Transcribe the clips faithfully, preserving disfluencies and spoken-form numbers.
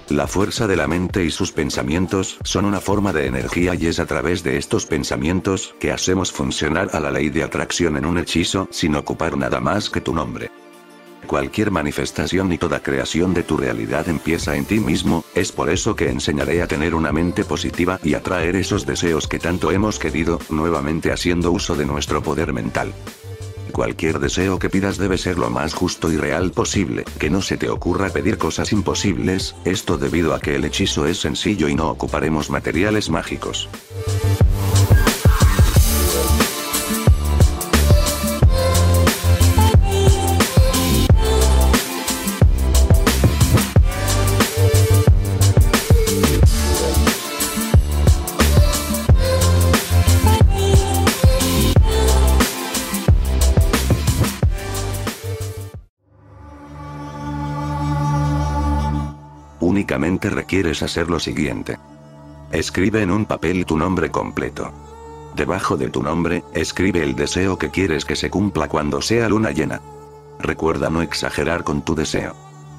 La fuerza de la mente y sus pensamientos son una forma de energía y es a través de estos pensamientos que hacemos funcionar a la ley de atracción en un hechizo sin ocupar nada más que tu nombre. Cualquier manifestación y toda creación de tu realidad empieza en ti mismo, es por eso que enseñaré a tener una mente positiva y atraer esos deseos que tanto hemos querido, nuevamente haciendo uso de nuestro poder mental. Cualquier deseo que pidas debe ser lo más justo y real posible, que no se te ocurra pedir cosas imposibles, esto debido a que el hechizo es sencillo y no ocuparemos materiales mágicos. Únicamente requieres hacer lo siguiente. Escribe en un papel tu nombre completo. Debajo de tu nombre, escribe el deseo que quieres que se cumpla cuando sea luna llena. Recuerda no exagerar con tu deseo.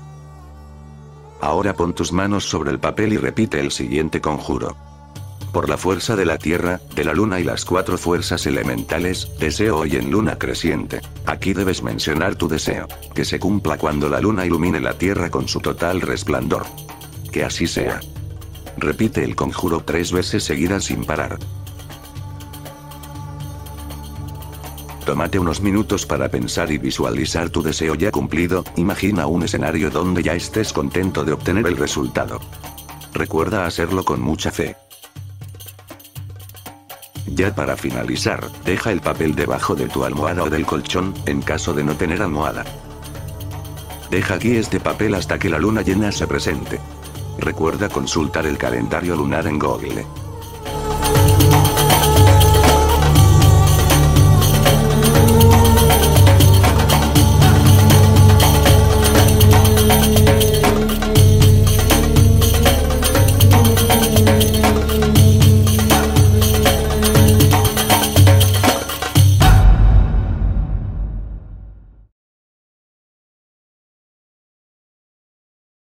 Ahora pon tus manos sobre el papel y repite el siguiente conjuro. Por la fuerza de la tierra, de la luna y las cuatro fuerzas elementales, deseo hoy en luna creciente. Aquí debes mencionar tu deseo, que se cumpla cuando la luna ilumine la tierra con su total resplandor. Que así sea. Repite el conjuro tres veces seguidas sin parar. Tómate unos minutos para pensar y visualizar tu deseo ya cumplido, imagina un escenario donde ya estés contento de obtener el resultado. Recuerda hacerlo con mucha fe. Ya para finalizar, deja el papel debajo de tu almohada o del colchón, en caso de no tener almohada. Deja aquí este papel hasta que la luna llena se presente. Recuerda consultar el calendario lunar en Google.